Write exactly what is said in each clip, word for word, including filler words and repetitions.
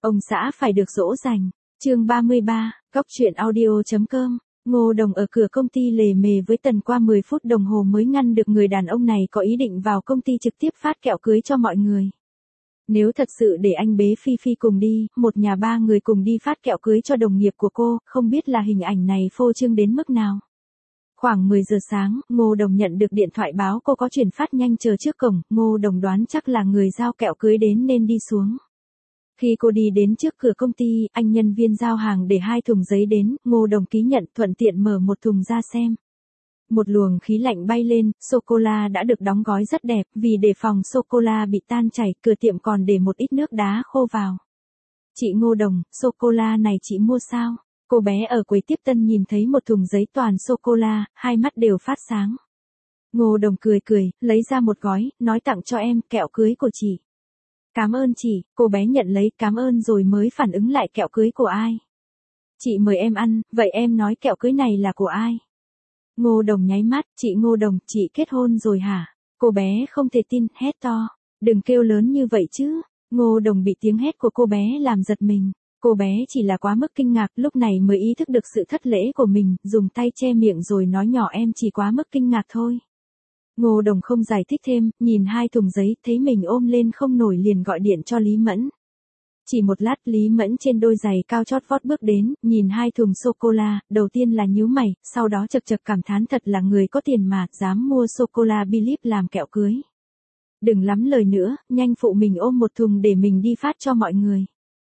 Ông xã phải được dỗ dành. Chương ba mươi ba, Cóc truyện audio chấm com. Ngô Đồng ở cửa công ty lề mề với Tần qua mười phút đồng hồ mới ngăn được người đàn ông này có ý định vào công ty trực tiếp phát kẹo cưới cho mọi người. Nếu thật sự để anh bế Phi Phi cùng đi, một nhà ba người cùng đi phát kẹo cưới cho đồng nghiệp của cô, không biết là hình ảnh này phô trương đến mức nào. Khoảng mười giờ sáng, Ngô Đồng nhận được điện thoại báo cô có chuyển phát nhanh chờ trước cổng, Ngô Đồng đoán chắc là người giao kẹo cưới đến nên đi xuống. Khi cô đi đến trước cửa công ty, anh nhân viên giao hàng để hai thùng giấy đến, Ngô Đồng ký nhận thuận tiện mở một thùng ra xem. Một luồng khí lạnh bay lên, sô-cô-la đã được đóng gói rất đẹp, vì đề phòng sô-cô-la bị tan chảy, cửa tiệm còn để một ít nước đá khô vào. Chị Ngô Đồng, sô-cô-la này chị mua sao? Cô bé ở quầy tiếp tân nhìn thấy một thùng giấy toàn sô-cô-la, hai mắt đều phát sáng. Ngô Đồng cười cười, lấy ra một gói, nói tặng cho em, kẹo cưới của chị. Cảm ơn chị, cô bé nhận lấy cảm ơn rồi mới phản ứng lại kẹo cưới của ai. Chị mời em ăn, vậy em nói kẹo cưới này là của ai? Ngô Đồng nháy mắt, chị Ngô Đồng, chị kết hôn rồi hả? Cô bé không thể tin, hét to. Đừng kêu lớn như vậy chứ. Ngô Đồng bị tiếng hét của cô bé làm giật mình. Cô bé chỉ là quá mức kinh ngạc, lúc này mới ý thức được sự thất lễ của mình, dùng tay che miệng rồi nói nhỏ em chỉ quá mức kinh ngạc thôi. Ngô Đồng không giải thích thêm, nhìn hai thùng giấy, thấy mình ôm lên không nổi liền gọi điện cho Lý Mẫn. Chỉ một lát Lý Mẫn trên đôi giày cao chót vót bước đến, nhìn hai thùng sô-cô-la, đầu tiên là nhíu mày, sau đó chật chật cảm thán thật là người có tiền mà, dám mua sô-cô-la Bilip làm kẹo cưới. Đừng lắm lời nữa, nhanh phụ mình ôm một thùng để mình đi phát cho mọi người.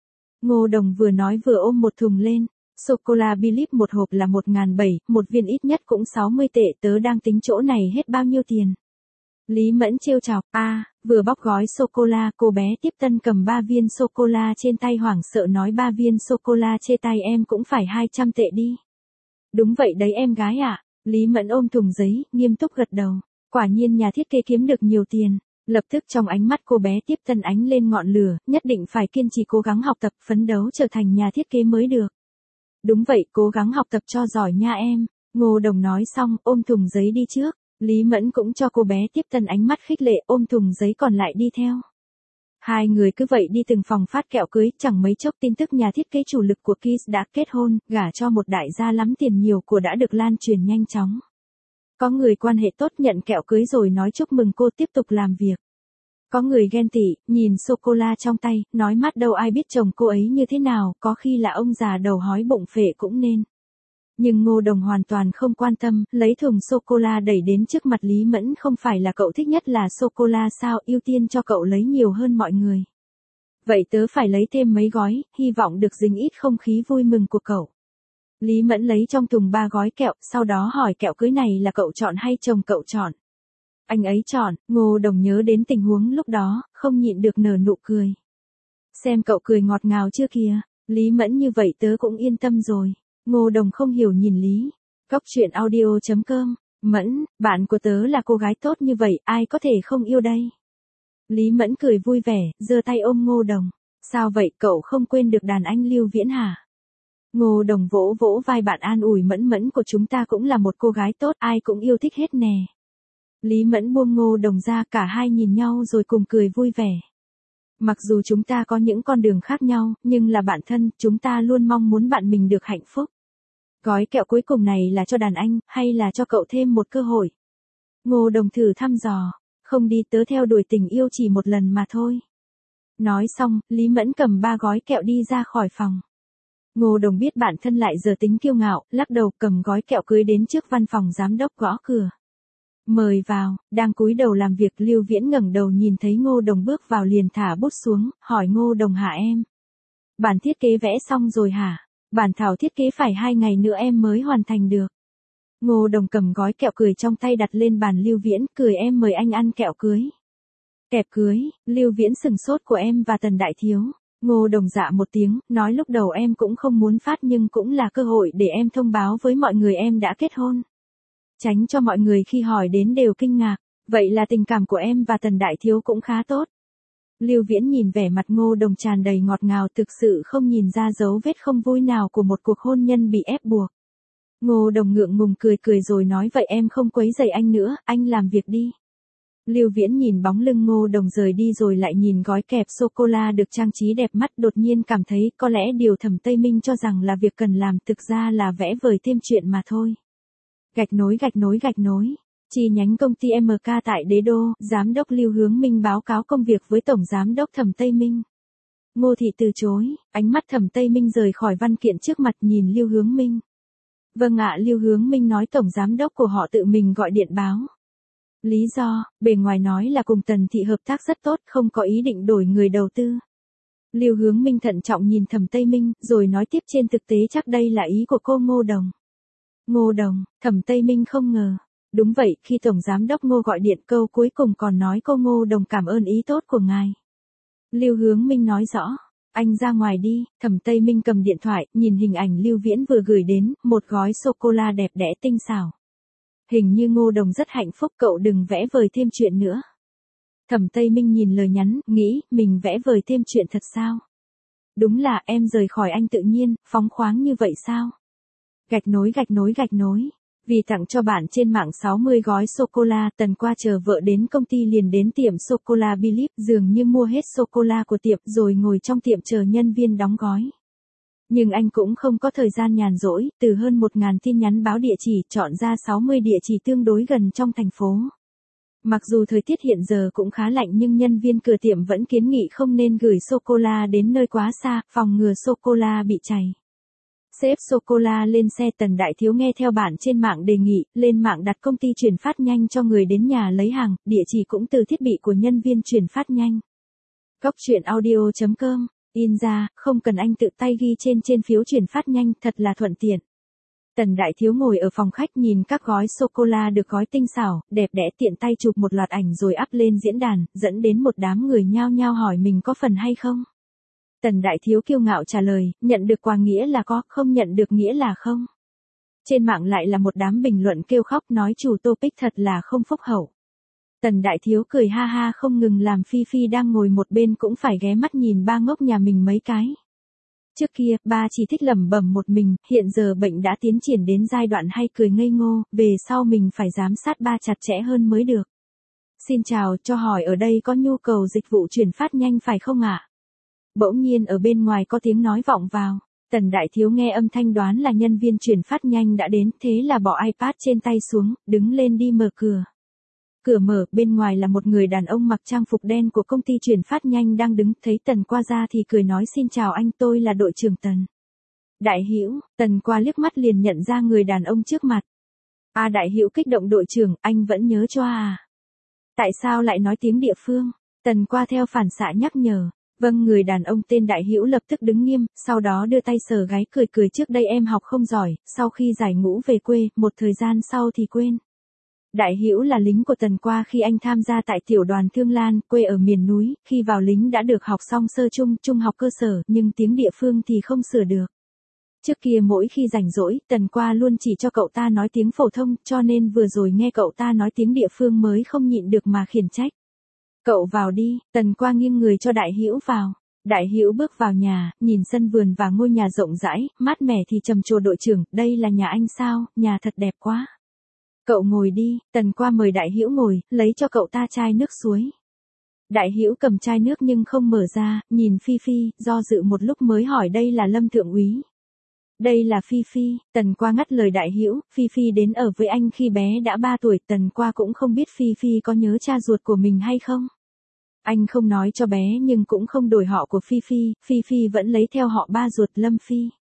Ngô Đồng vừa nói vừa ôm một thùng lên. Sô-cô-la Bilip một hộp là một nghìn bảy trăm, một viên ít nhất cũng sáu mươi tệ, tớ đang tính chỗ này hết bao nhiêu tiền. Lý Mẫn trêu chọc, a, à, vừa bóc gói sô-cô-la, cô bé tiếp tân cầm ba viên sô-cô-la trên tay hoảng sợ nói ba viên sô-cô-la trên tay em cũng phải hai trăm tệ đi. Đúng vậy đấy em gái ạ. À. Lý Mẫn ôm thùng giấy, nghiêm túc gật đầu. Quả nhiên nhà thiết kế kiếm được nhiều tiền. Lập tức trong ánh mắt cô bé tiếp tân ánh lên ngọn lửa, nhất định phải kiên trì cố gắng học tập, phấn đấu trở thành nhà thiết kế mới được. Đúng vậy, cố gắng học tập cho giỏi nha em. Ngô Đồng nói xong, ôm thùng giấy đi trước. Lý Mẫn cũng cho cô bé tiếp tân ánh mắt khích lệ, ôm thùng giấy còn lại đi theo. Hai người cứ vậy đi từng phòng phát kẹo cưới, chẳng mấy chốc tin tức nhà thiết kế chủ lực của Kiss đã kết hôn, gả cho một đại gia lắm tiền nhiều của đã được lan truyền nhanh chóng. Có người quan hệ tốt nhận kẹo cưới rồi nói chúc mừng cô tiếp tục làm việc. Có người ghen tị, nhìn sô-cô-la trong tay, nói mắt đâu ai biết chồng cô ấy như thế nào, có khi là ông già đầu hói bụng phệ cũng nên. Nhưng Ngô Đồng hoàn toàn không quan tâm, lấy thùng sô-cô-la đẩy đến trước mặt Lý Mẫn, không phải là cậu thích nhất là sô-cô-la sao, ưu tiên cho cậu lấy nhiều hơn mọi người. Vậy tớ phải lấy thêm mấy gói, hy vọng được dính ít không khí vui mừng của cậu. Lý Mẫn lấy trong thùng ba gói kẹo, sau đó hỏi kẹo cưới này là cậu chọn hay chồng cậu chọn. Anh ấy chọn, Ngô Đồng nhớ đến tình huống lúc đó, không nhịn được nở nụ cười. Xem cậu cười ngọt ngào chưa kìa, Lý Mẫn như vậy tớ cũng yên tâm rồi. Ngô Đồng không hiểu nhìn Lý. Cóc truyện audio chấm com. Mẫn, bạn của tớ là cô gái tốt như vậy, ai có thể không yêu đây. Lý Mẫn cười vui vẻ, giơ tay ôm Ngô Đồng. Sao vậy, cậu không quên được đàn anh Lưu Viễn hả? Ngô Đồng vỗ vỗ vai bạn an ủi Mẫn Mẫn của chúng ta cũng là một cô gái tốt, ai cũng yêu thích hết nè. Lý Mẫn buông Ngô Đồng ra, cả hai nhìn nhau rồi cùng cười vui vẻ. Mặc dù chúng ta có những con đường khác nhau, nhưng là bạn thân, chúng ta luôn mong muốn bạn mình được hạnh phúc. Gói kẹo cuối cùng này là cho đàn anh, hay là cho cậu thêm một cơ hội? Ngô Đồng thử thăm dò, không đi, tớ theo đuổi tình yêu chỉ một lần mà thôi. Nói xong, Lý Mẫn cầm ba gói kẹo đi ra khỏi phòng. Ngô Đồng biết bản thân lại giờ tính kiêu ngạo, lắc đầu cầm gói kẹo cưới đến trước văn phòng giám đốc gõ cửa. Mời vào, đang cúi đầu làm việc Lưu Viễn ngẩng đầu nhìn thấy Ngô Đồng bước vào liền thả bút xuống, hỏi Ngô Đồng hả em? Bản thiết kế vẽ xong rồi hả? Bản thảo thiết kế phải hai ngày nữa em mới hoàn thành được. Ngô Đồng cầm gói kẹo cười trong tay đặt lên bàn Lưu Viễn, cười em mời anh ăn kẹo cưới. Kẹp cưới, Lưu Viễn sừng sốt của em và Tần Đại Thiếu. Ngô Đồng dạ một tiếng, nói lúc đầu em cũng không muốn phát nhưng cũng là cơ hội để em thông báo với mọi người em đã kết hôn. Tránh cho mọi người khi hỏi đến đều kinh ngạc, vậy là tình cảm của em và Tần Đại Thiếu cũng khá tốt. Lưu Viễn nhìn vẻ mặt Ngô Đồng tràn đầy ngọt ngào, thực sự không nhìn ra dấu vết không vui nào của một cuộc hôn nhân bị ép buộc. Ngô Đồng ngượng ngùng cười cười rồi nói vậy em không quấy rầy anh nữa, anh làm việc đi. Lưu Viễn nhìn bóng lưng Ngô Đồng rời đi rồi lại nhìn gói kẹp sô-cô-la được trang trí đẹp mắt, đột nhiên cảm thấy có lẽ điều Thẩm Tây Minh cho rằng là việc cần làm thực ra là vẽ vời thêm chuyện mà thôi. Gạch nối gạch nối gạch nối. Chi nhánh công ty em ca tại Đế Đô, Giám đốc Lưu Hướng Minh báo cáo công việc với Tổng Giám đốc Thẩm Tây Minh. Ngô Thị từ chối, ánh mắt Thẩm Tây Minh rời khỏi văn kiện trước mặt nhìn Lưu Hướng Minh. Vâng ạ, Lưu Hướng Minh nói Tổng Giám đốc của họ tự mình gọi điện báo. Lý do, bề ngoài nói là cùng Tần Thị hợp tác rất tốt, không có ý định đổi người đầu tư. Lưu Hướng Minh thận trọng nhìn Thẩm Tây Minh, rồi nói tiếp trên thực tế chắc đây là ý của cô Ngô Đồng. Ngô Đồng, Thẩm Tây Minh không ngờ. Đúng vậy, khi Tổng Giám đốc Ngô gọi điện câu cuối cùng còn nói cô Ngô Đồng cảm ơn ý tốt của ngài. Lưu Hướng Minh nói rõ, anh ra ngoài đi. Thẩm Tây Minh cầm điện thoại, nhìn hình ảnh Lưu Viễn vừa gửi đến, một gói sô-cô-la đẹp đẽ tinh xảo. Hình như Ngô Đồng rất hạnh phúc, cậu đừng vẽ vời thêm chuyện nữa. Thẩm Tây Minh nhìn lời nhắn, nghĩ, mình vẽ vời thêm chuyện thật sao? Đúng là em rời khỏi anh tự nhiên, phóng khoáng như vậy sao? Gạch nối gạch nối gạch nối. Vì tặng cho bạn trên mạng sáu mươi gói sô-cô-la, Tần qua chờ vợ đến công ty liền đến tiệm sô-cô-la Believe, dường như mua hết sô-cô-la của tiệm rồi ngồi trong tiệm chờ nhân viên đóng gói. Nhưng anh cũng không có thời gian nhàn rỗi, từ hơn một nghìn tin nhắn báo địa chỉ, chọn ra sáu mươi địa chỉ tương đối gần trong thành phố. Mặc dù thời tiết hiện giờ cũng khá lạnh nhưng nhân viên cửa tiệm vẫn kiến nghị không nên gửi sô-cô-la đến nơi quá xa, phòng ngừa sô-cô-la bị chảy. Xếp sô-cô-la lên xe, Tần Đại Thiếu nghe theo bạn trên mạng đề nghị, lên mạng đặt công ty chuyển phát nhanh cho người đến nhà lấy hàng, địa chỉ cũng từ thiết bị của nhân viên chuyển phát nhanh. Cóc truyện audio chấm com, in ra, không cần anh tự tay ghi trên trên phiếu chuyển phát nhanh, thật là thuận tiện. Tần Đại Thiếu ngồi ở phòng khách nhìn các gói sô-cô-la được gói tinh xảo, đẹp đẽ, tiện tay chụp một loạt ảnh rồi up lên diễn đàn, dẫn đến một đám người nhao nhao hỏi mình có phần hay không. Tần Đại Thiếu kiêu ngạo trả lời, nhận được quà nghĩa là có, không nhận được nghĩa là không. Trên mạng lại là một đám bình luận kêu khóc nói chủ topic thật là không phúc hậu. Tần Đại Thiếu cười ha ha không ngừng làm Phi Phi đang ngồi một bên cũng phải ghé mắt nhìn ba ngốc nhà mình mấy cái. Trước kia, ba chỉ thích lẩm bẩm một mình, hiện giờ bệnh đã tiến triển đến giai đoạn hay cười ngây ngô, về sau mình phải giám sát ba chặt chẽ hơn mới được. Xin chào, cho hỏi ở đây có nhu cầu dịch vụ chuyển phát nhanh phải không ạ? Bỗng nhiên ở bên ngoài có tiếng nói vọng vào. Tần Đại Thiếu nghe âm thanh đoán là nhân viên chuyển phát nhanh đã đến, thế là bỏ iPad trên tay xuống, đứng lên đi mở cửa. Cửa mở, bên ngoài là một người đàn ông mặc trang phục đen của công ty chuyển phát nhanh đang đứng, thấy Tần qua ra thì cười nói xin chào anh, tôi là đội trưởng Tần. Đại Hữu, Tần qua liếc mắt liền nhận ra người đàn ông trước mặt. À Đại Hữu kích động đội trưởng, anh vẫn nhớ cho à? Tại sao lại nói tiếng địa phương? Tần qua theo phản xạ nhắc nhở. Vâng, người đàn ông tên Đại Hữu lập tức đứng nghiêm, sau đó đưa tay sờ gáy cười cười trước đây em học không giỏi, sau khi giải ngũ về quê, một thời gian sau thì quên. Đại Hữu là lính của Tần qua khi anh tham gia tại tiểu đoàn Thương Lan, quê ở miền núi, khi vào lính đã được học xong sơ trung, trung học cơ sở, nhưng tiếng địa phương thì không sửa được. Trước kia mỗi khi rảnh rỗi, Tần qua luôn chỉ cho cậu ta nói tiếng phổ thông, cho nên vừa rồi nghe cậu ta nói tiếng địa phương mới không nhịn được mà khiển trách. Cậu vào đi, Tần qua nghiêng người cho Đại Hữu vào. Đại Hữu bước vào nhà, nhìn sân vườn và ngôi nhà rộng rãi, mát mẻ thì trầm trồ đội trưởng, đây là nhà anh sao, nhà thật đẹp quá. Cậu ngồi đi, Tần qua mời Đại Hữu ngồi, lấy cho cậu ta chai nước suối. Đại Hữu cầm chai nước nhưng không mở ra, nhìn Phi Phi, do dự một lúc mới hỏi đây là Lâm Thượng úy. Đây là Phi Phi, Tần qua ngắt lời Đại Hữu, Phi Phi đến ở với anh khi bé đã ba tuổi, Tần qua cũng không biết Phi Phi có nhớ cha ruột của mình hay không. Anh không nói cho bé nhưng cũng không đổi họ của Phi Phi, Phi Phi vẫn lấy theo họ ba ruột Lâm Phi.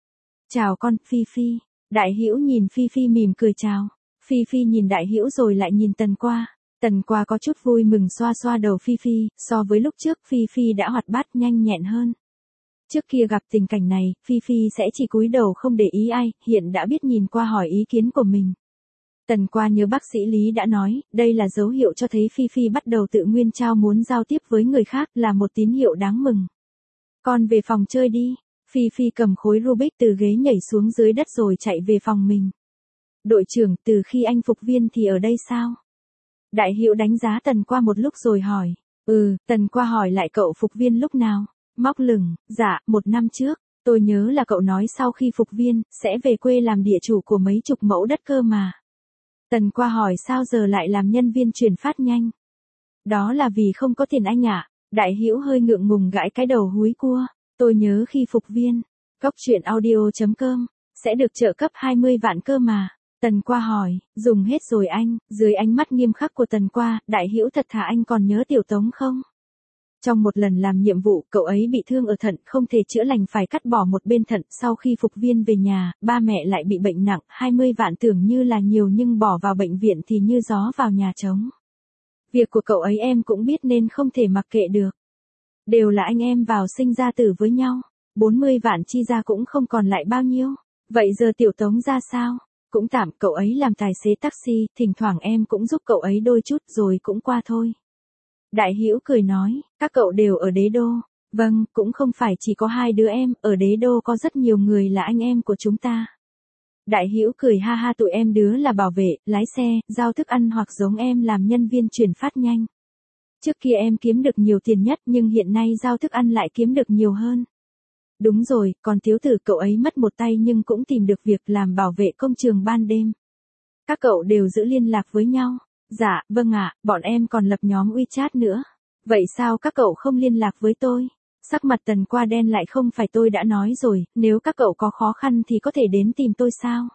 Chào con, Phi Phi. Đại Hữu nhìn Phi Phi mỉm cười chào. Phi Phi nhìn Đại Hữu rồi lại nhìn Tần qua. Tần qua có chút vui mừng xoa xoa đầu Phi Phi, so với lúc trước Phi Phi đã hoạt bát nhanh nhẹn hơn. Trước kia gặp tình cảnh này, Phi Phi sẽ chỉ cúi đầu không để ý ai, hiện đã biết nhìn qua hỏi ý kiến của mình. Tần qua nhớ bác sĩ Lý đã nói, đây là dấu hiệu cho thấy Phi Phi bắt đầu tự nguyên trao muốn giao tiếp với người khác, là một tín hiệu đáng mừng. Con về phòng chơi đi. Phi Phi cầm khối Rubik từ ghế nhảy xuống dưới đất rồi chạy về phòng mình. Đội trưởng, từ khi anh phục viên thì ở đây sao? Đại Hữu đánh giá Tần qua một lúc rồi hỏi. Ừ, Tần qua hỏi lại cậu phục viên lúc nào? Móc lửng, dạ, một năm trước. Tôi nhớ là cậu nói sau khi phục viên, sẽ về quê làm địa chủ của mấy chục mẫu đất cơ mà. Tần qua hỏi sao giờ lại làm nhân viên chuyển phát nhanh? Đó là vì không có tiền anh ạ. Đại Hữu hơi ngượng ngùng gãi cái đầu húi cua. Tôi nhớ khi phục viên, cóc truyện audio chấm com, sẽ được trợ cấp hai mươi vạn cơ mà. Tần Qua hỏi, dùng hết rồi anh, dưới ánh mắt nghiêm khắc của Tần Qua, Đại Hữu thật thà anh còn nhớ Tiểu Tống không? Trong một lần làm nhiệm vụ, cậu ấy bị thương ở thận, không thể chữa lành phải cắt bỏ một bên thận, sau khi phục viên về nhà, ba mẹ lại bị bệnh nặng, hai mươi vạn tưởng như là nhiều nhưng bỏ vào bệnh viện thì như gió vào nhà trống. Việc của cậu ấy em cũng biết nên không thể mặc kệ được. Đều là anh em vào sinh ra tử với nhau, bốn mươi vạn chi ra cũng không còn lại bao nhiêu. Vậy giờ Tiểu Tống ra sao? Cũng tạm, cậu ấy làm tài xế taxi, thỉnh thoảng em cũng giúp cậu ấy đôi chút rồi cũng qua thôi. Đại Hữu cười nói, các cậu đều ở Đế Đô. Vâng, cũng không phải chỉ có hai đứa em, ở Đế Đô có rất nhiều người là anh em của chúng ta. Đại Hữu cười ha ha, tụi em đứa là bảo vệ, lái xe, giao thức ăn hoặc giống em làm nhân viên chuyển phát nhanh. Trước kia em kiếm được nhiều tiền nhất nhưng hiện nay giao thức ăn lại kiếm được nhiều hơn. Đúng rồi, còn Tiếu Tử cậu ấy mất một tay nhưng cũng tìm được việc làm bảo vệ công trường ban đêm. Các cậu đều giữ liên lạc với nhau. Dạ, vâng ạ, bọn em còn lập nhóm WeChat nữa. Vậy sao các cậu không liên lạc với tôi? Sắc mặt Tần Qua đen lại, không phải tôi đã nói rồi, nếu các cậu có khó khăn thì có thể đến tìm tôi sao?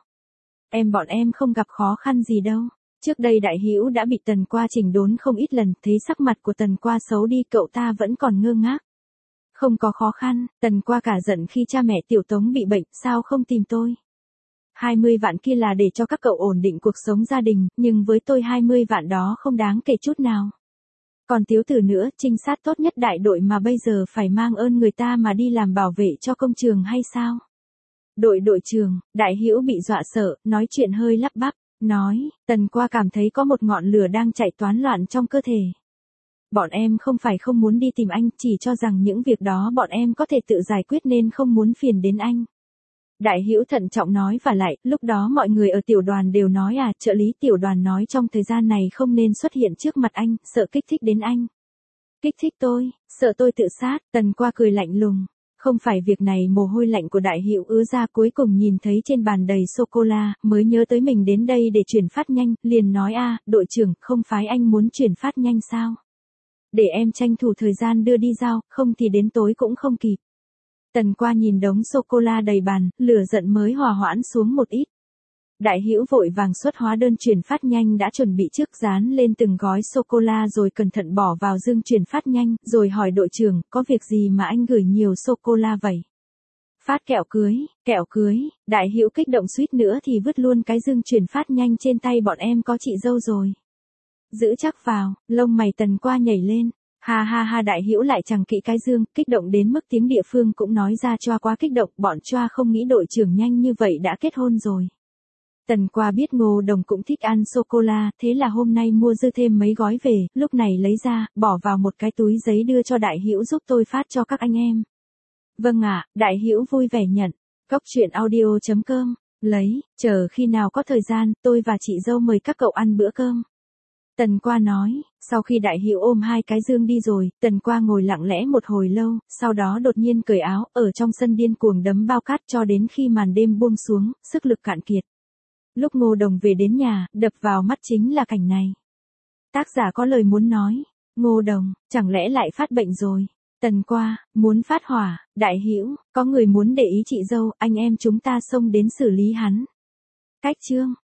Em bọn em không gặp khó khăn gì đâu. Trước đây Đại Hữu đã bị Tần Qua chỉnh đốn không ít lần, thấy sắc mặt của Tần Qua xấu đi cậu ta vẫn còn ngơ ngác. Không có khó khăn, Tần Qua cả giận khi cha mẹ Tiểu Tống bị bệnh, sao không tìm tôi? hai mươi vạn kia là để cho các cậu ổn định cuộc sống gia đình, nhưng với tôi hai mươi vạn đó không đáng kể chút nào. Còn Tiếu Tử nữa, trinh sát tốt nhất đại đội mà bây giờ phải mang ơn người ta mà đi làm bảo vệ cho công trường hay sao? Đội đội trưởng, Đại Hữu bị dọa sợ, nói chuyện hơi lắp bắp, nói, Tần Qua cảm thấy có một ngọn lửa đang chạy toán loạn trong cơ thể. Bọn em không phải không muốn đi tìm anh, chỉ cho rằng những việc đó bọn em có thể tự giải quyết nên không muốn phiền đến anh. Đại Hữu thận trọng nói, và lại, lúc đó mọi người ở tiểu đoàn đều nói à, trợ lý tiểu đoàn nói trong thời gian này không nên xuất hiện trước mặt anh, sợ kích thích đến anh. Kích thích tôi, sợ tôi tự sát, Tần Qua cười lạnh lùng. Không phải việc này, mồ hôi lạnh của Đại Hữu ứa ra, cuối cùng nhìn thấy trên bàn đầy sô-cô-la, mới nhớ tới mình đến đây để chuyển phát nhanh, liền nói a, đội trưởng, không phải anh muốn chuyển phát nhanh sao? Để em tranh thủ thời gian đưa đi giao, không thì đến tối cũng không kịp. Tần Qua nhìn đống sô-cô-la đầy bàn, lửa giận mới hòa hoãn xuống một ít. Đại Hữu vội vàng xuất hóa đơn chuyển phát nhanh đã chuẩn bị trước, dán lên từng gói sô-cô-la rồi cẩn thận bỏ vào dương chuyển phát nhanh, rồi hỏi đội trưởng, có việc gì mà anh gửi nhiều sô-cô-la vậy? Phát kẹo cưới, kẹo cưới, Đại Hữu kích động suýt nữa thì vứt luôn cái dương chuyển phát nhanh trên tay, bọn em có chị dâu rồi. Giữ chắc vào, lông mày Tần Qua nhảy lên. Ha ha ha, Đại Hữu lại chẳng kỹ cái dương, kích động đến mức tiếng địa phương cũng nói ra, choa quá kích động, bọn choa không nghĩ đội trưởng nhanh như vậy đã kết hôn rồi. Tần Qua biết Ngô Đồng cũng thích ăn sô-cô-la, thế là hôm nay mua dư thêm mấy gói về, lúc này lấy ra, bỏ vào một cái túi giấy đưa cho Đại Hữu, giúp tôi phát cho các anh em. Vâng ạ, Đại Hữu vui vẻ nhận. Cóc truyện audio chấm com, lấy, chờ khi nào có thời gian, tôi và chị dâu mời các cậu ăn bữa cơm. Tần Qua nói, sau khi Đại Hữu ôm hai cái dương đi rồi, Tần Qua ngồi lặng lẽ một hồi lâu, sau đó đột nhiên cởi áo, ở trong sân điên cuồng đấm bao cát cho đến khi màn đêm buông xuống, sức lực cạn kiệt. Lúc Ngô Đồng về đến nhà, đập vào mắt chính là cảnh này. Tác giả có lời muốn nói, Ngô Đồng, chẳng lẽ lại phát bệnh rồi? Tần Qua, muốn phát hỏa, Đại Hữu, có người muốn để ý chị dâu, anh em chúng ta xông đến xử lý hắn. Cách chương.